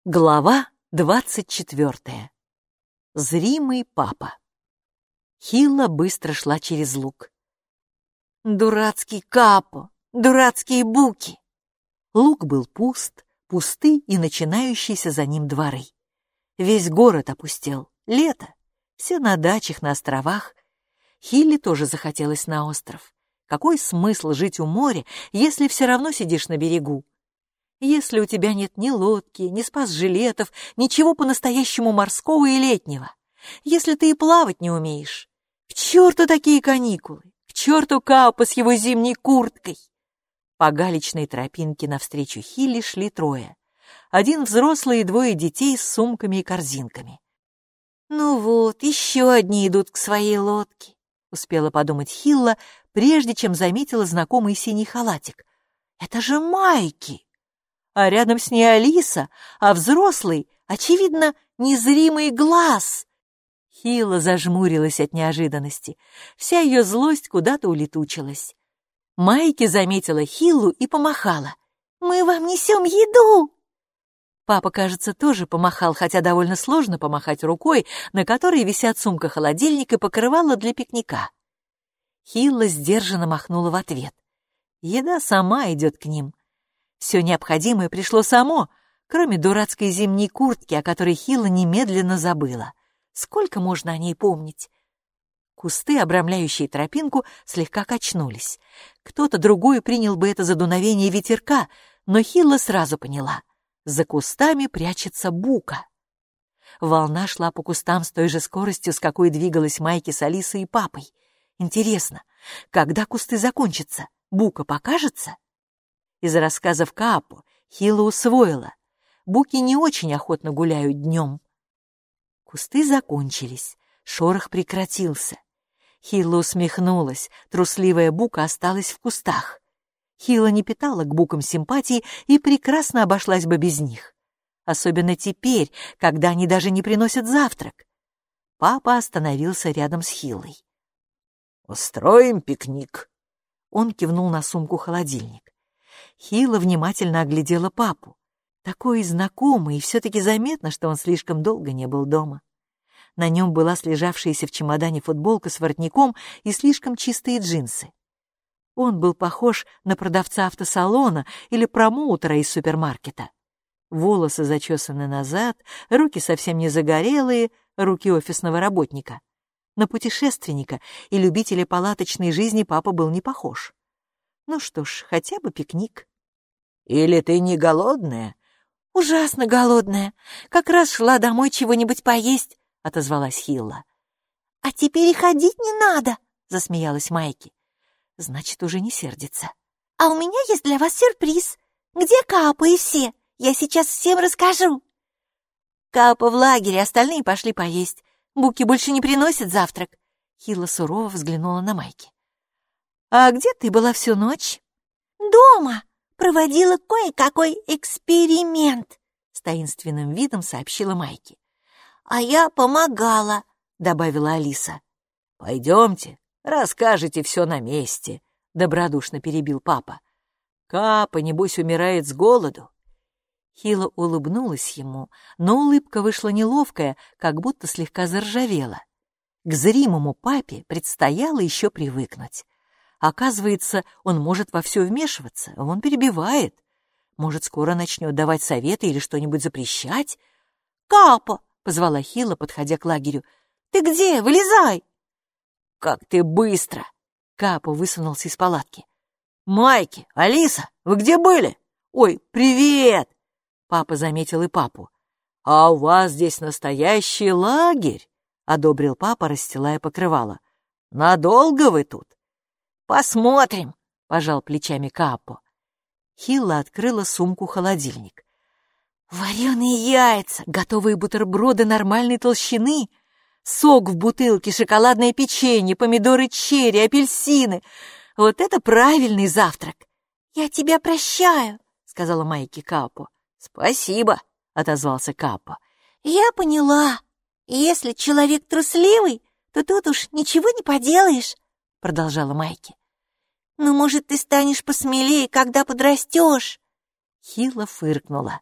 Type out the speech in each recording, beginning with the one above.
Глава 24. Зримый папа. Хилла быстро шла через луг. Дурацкий Капо, дурацкие буки. Луг был пусты и начинающиеся за ним дворы. Весь город опустел. Лето. Все на дачах, на островах. Хилле тоже захотелось на остров. Какой смысл жить у моря, если все равно сидишь на берегу? Если у тебя нет ни лодки, ни спас-жилетов, ничего по-настоящему морского и летнего, если ты и плавать не умеешь. К черту такие каникулы, к черту Капо с его зимней курткой. По галечной тропинке навстречу Хилле шли трое. Один взрослый и двое детей с сумками и корзинками. «Ну вот, еще одни идут к своей лодке», — успела подумать Хилла, прежде чем заметила знакомый синий халатик. «Это же Майки!» А рядом с ней Алиса, а взрослый, очевидно, незримый глаз. Хилла зажмурилась от неожиданности. Вся ее злость куда-то улетучилась. Майки заметила Хиллу и помахала. «Мы вам несем еду!» Папа, кажется, тоже помахал, хотя довольно сложно помахать рукой, на которой висят сумка-холодильник и покрывало для пикника. Хилла сдержанно махнула в ответ. Еда сама идет к ним. Все необходимое пришло само, кроме дурацкой зимней куртки, о которой Хилла немедленно забыла. Сколько можно о ней помнить? Кусты, обрамляющие тропинку, слегка качнулись. Кто-то другой принял бы это за дуновение ветерка, но Хилла сразу поняла. За кустами прячется бука. Волна шла по кустам с той же скоростью, с какой двигалась Майки с Алисой и папой. Интересно, когда кусты закончатся, бука покажется? Из рассказов Капо Хилла усвоила. Буки не очень охотно гуляют днем. Кусты закончились, шорох прекратился. Хилла усмехнулась, трусливая бука осталась в кустах. Хилла не питала к букам симпатии и прекрасно обошлась бы без них. Особенно теперь, когда они даже не приносят завтрак. Папа остановился рядом с Хиллой. «Устроим пикник?» Он кивнул на сумку-холодильник. Хилла внимательно оглядела папу. Такой знакомый, и все-таки заметно, что он слишком долго не был дома. На нем была слежавшаяся в чемодане футболка с воротником и слишком чистые джинсы. Он был похож на продавца автосалона или промоутера из супермаркета. Волосы зачесаны назад, руки совсем не загорелые, руки офисного работника. На путешественника и любителя палаточной жизни папа был не похож. Ну что ж, хотя бы пикник. «Или ты не голодная?» «Ужасно голодная. Как раз шла домой чего-нибудь поесть», — отозвалась Хилла. «А теперь и ходить не надо», — засмеялась Майки. Значит, уже не сердится. «А у меня есть для вас сюрприз. Где Капо и все? Я сейчас всем расскажу». Капо в лагере, остальные пошли поесть. Буки больше не приносят завтрак. Хилла сурово взглянула на Майки. «А где ты была всю ночь?» «Дома. Проводила кое-какой эксперимент», — с таинственным видом сообщила Майки. «А я помогала», — добавила Алиса. «Пойдемте, расскажете все на месте», — добродушно перебил папа. «Капо, небось, умирает с голоду». Хилла улыбнулась ему, но улыбка вышла неловкая, как будто слегка заржавела. К зримому папе предстояло еще привыкнуть. Оказывается, он может во все вмешиваться, он перебивает. Может, скоро начнет давать советы или что-нибудь запрещать? «Капо!» — позвала Хилла, подходя к лагерю. «Ты где? Вылезай!» «Как ты быстро!» — Капо высунулся из палатки. «Майки, Алиса, вы где были? Ой, привет!» Папа заметил и папу. «А у вас здесь настоящий лагерь!» — одобрил папа, расстилая покрывало. «Надолго вы тут?» «Посмотрим», — пожал плечами Капо. Хилла открыла сумку-холодильник. Вареные яйца, готовые бутерброды нормальной толщины, сок в бутылке, шоколадное печенье, помидоры черри, апельсины. Вот это правильный завтрак. «Я тебя прощаю», — сказала Майки Капо. «Спасибо», — отозвался Капо. «Я поняла. Если человек трусливый, то тут уж ничего не поделаешь», — продолжала Майки. «Ну, может, ты станешь посмелее, когда подрастешь?» Хилла фыркнула.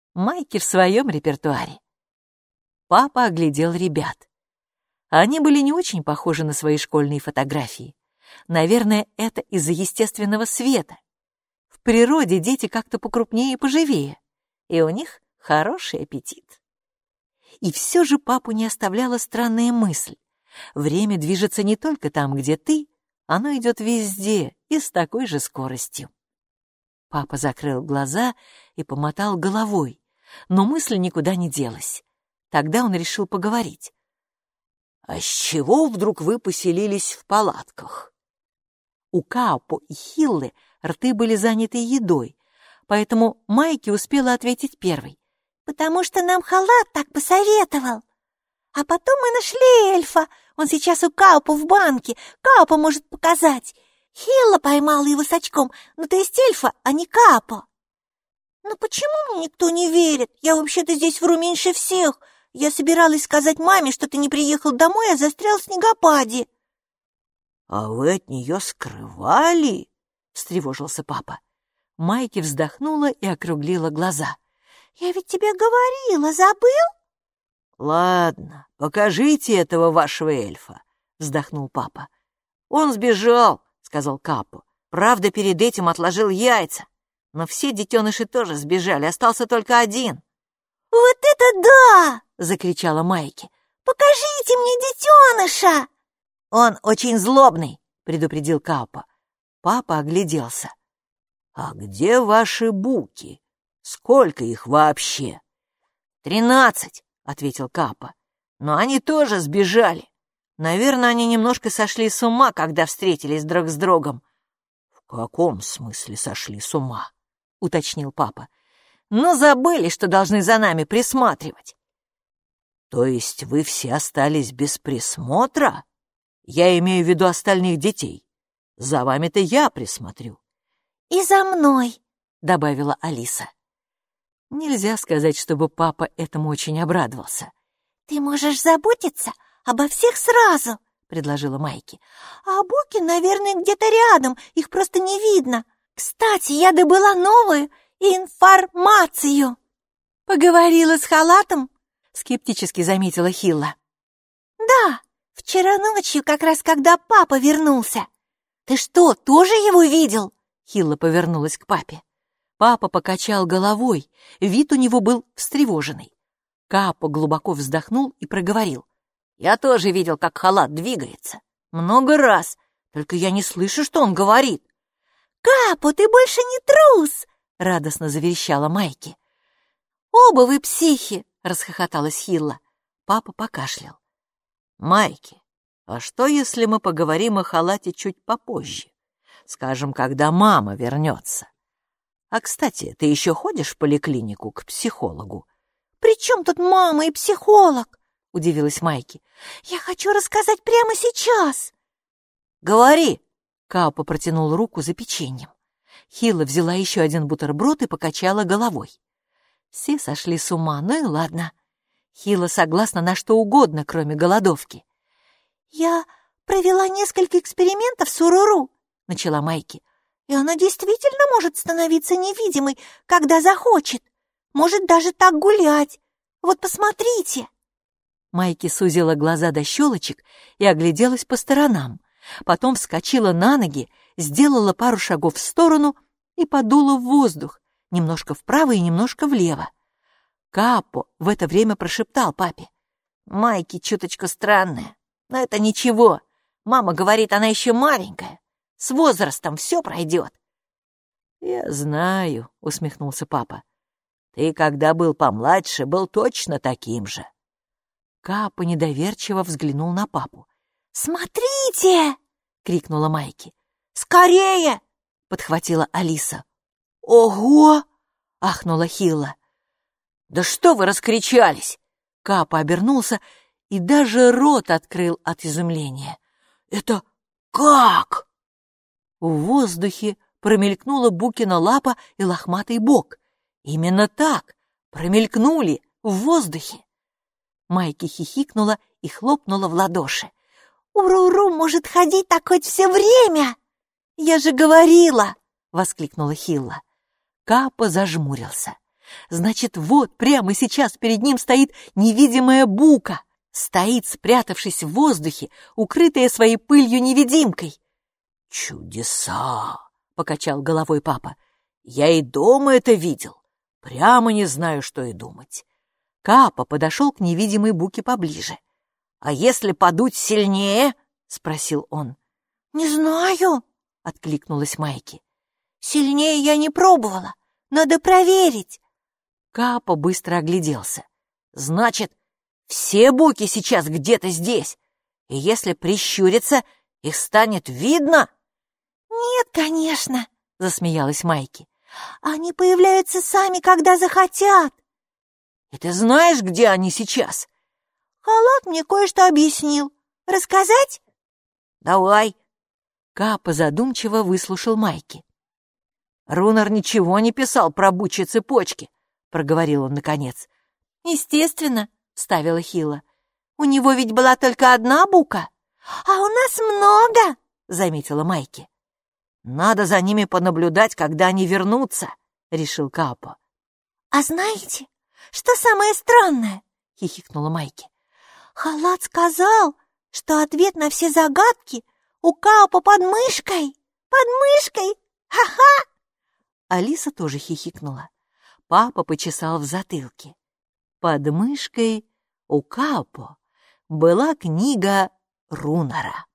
Майки в своем репертуаре. Папа оглядел ребят. Они были не очень похожи на свои школьные фотографии. Наверное, это из-за естественного света. В природе дети как-то покрупнее и поживее, и у них хороший аппетит. И все же папу не оставляла странная мысль. Время движется не только там, где ты, оно идет везде и с такой же скоростью. Папа закрыл глаза и помотал головой, но мысль никуда не делась. Тогда он решил поговорить. «А с чего вдруг вы поселились в палатках?» У Каапо и Хиллы рты были заняты едой, поэтому Майки успела ответить первой. «Потому что нам халат так посоветовал. А потом мы нашли эльфа. Он сейчас у Каапо в банке. Каапо может показать. Хилла поймала его с очком. Ну, то есть эльфа, а не Каапо. Ну, почему мне никто не верит? Я вообще-то здесь вру меньше всех. Я собиралась сказать маме, что ты не приехал домой, а застрял в снегопаде». «А вы от нее скрывали?» — встревожился папа. Майки вздохнула и округлила глаза. «Я ведь тебе говорила, забыл?» «Ладно, покажите этого вашего эльфа», — вздохнул папа. «Он сбежал», — сказал Каапо. «Правда, перед этим отложил яйца. Но все детеныши тоже сбежали, остался только один». «Вот это да!» — закричала Майки. «Покажите мне детеныша!» «Он очень злобный», — предупредил Каапо. Папа огляделся. «А где ваши буки? Сколько их вообще?» 13, — ответил Каапо. «Но они тоже сбежали. Наверное, они немножко сошли с ума, когда встретились друг с другом». «В каком смысле сошли с ума?» — уточнил папа. «Ну, забыли, что должны за нами присматривать». «То есть вы все остались без присмотра? Я имею в виду остальных детей. За вами-то я присмотрю». «И за мной», — добавила Алиса. Нельзя сказать, чтобы папа этому очень обрадовался. «Ты можешь заботиться обо всех сразу», — предложила Майки. «А буки, наверное, где-то рядом, их просто не видно. Кстати, я добыла новую информацию». «Поговорила с халатом?» — скептически заметила Хилла. «Да, вчера ночью, как раз когда папа вернулся». «Ты что, тоже его видел?» Хилла повернулась к папе. Папа покачал головой, вид у него был встревоженный. Каапо глубоко вздохнул и проговорил. «Я тоже видел, как халат двигается. Много раз, только я не слышу, что он говорит». «Каапо, ты больше не трус!» — радостно заверещала Майки. «Оба вы психи!» — расхохоталась Хилла. Папа покашлял. «Майки, а что, если мы поговорим о халате чуть попозже? Скажем, когда мама вернется. А, кстати, ты еще ходишь в поликлинику к психологу?» «При чем тут мама и психолог?» — удивилась Майки. «Я хочу рассказать прямо сейчас». «Говори!» — Каапо протянул руку за печеньем. Хилла взяла еще один бутерброд и покачала головой. Все сошли с ума, ну и ладно. Хилла согласна на что угодно, кроме голодовки. «Я провела несколько экспериментов с Уруру», — начала Майки. «И она действительно может становиться невидимой, когда захочет. Может даже так гулять. Вот посмотрите». Майки сузила глаза до щелочек и огляделась по сторонам. Потом вскочила на ноги, сделала пару шагов в сторону и подула в воздух, немножко вправо и немножко влево. Каапо в это время прошептал папе. «Майки чуточку странная, но это ничего. Мама говорит, она еще маленькая. С возрастом все пройдет». «Я знаю», — усмехнулся папа. «Ты, когда был помладше, был точно таким же». Каапо недоверчиво взглянул на папу. «Смотрите!» — крикнула Майки. «Скорее!» — подхватила Алиса. «Ого!» — ахнула Хилла. «Да что вы раскричались!» Каапо обернулся и даже рот открыл от изумления. «Это как?» В воздухе промелькнула Букина лапа и лохматый бок. Именно так, промелькнули в воздухе. Майки хихикнула и хлопнула в ладоши. «Уруру может ходить так хоть все время!» «Я же говорила!» — воскликнула Хилла. Каапо зажмурился. Значит, вот прямо сейчас перед ним стоит невидимая бука. Стоит, спрятавшись в воздухе, укрытая своей пылью невидимкой. «Чудеса!» — покачал головой папа. «Я и дома это видел. Прямо не знаю, что и думать». Каапа подошел к невидимой буке поближе. «А если подуть сильнее?» — спросил он. «Не знаю», — откликнулась Майки. «Сильнее я не пробовала. Надо проверить». Каапа быстро огляделся. «Значит, все буки сейчас где-то здесь, и если прищуриться, их станет видно?» «Нет, конечно», — засмеялась Майки. «Они появляются сами, когда захотят». «И ты знаешь, где они сейчас?» «Халат мне кое-что объяснил. Рассказать?» «Давай». Каапа задумчиво выслушал Майки. «Рунар ничего не писал про бычьи цепочки», — проговорил он наконец. «Естественно», — вставила Хила. «У него ведь была только одна бука, а у нас много», — заметила Майки. «Надо за ними понаблюдать, когда они вернутся», — решил Каапа. «А знаете, что самое странное?» — хихикнула Майки. «Халат сказал, что ответ на все загадки у Каапа под мышкой. Под мышкой! Ха-ха!» Алиса тоже хихикнула. Папа почесал в затылке. Под мышкой у Каапа была книга Рунара.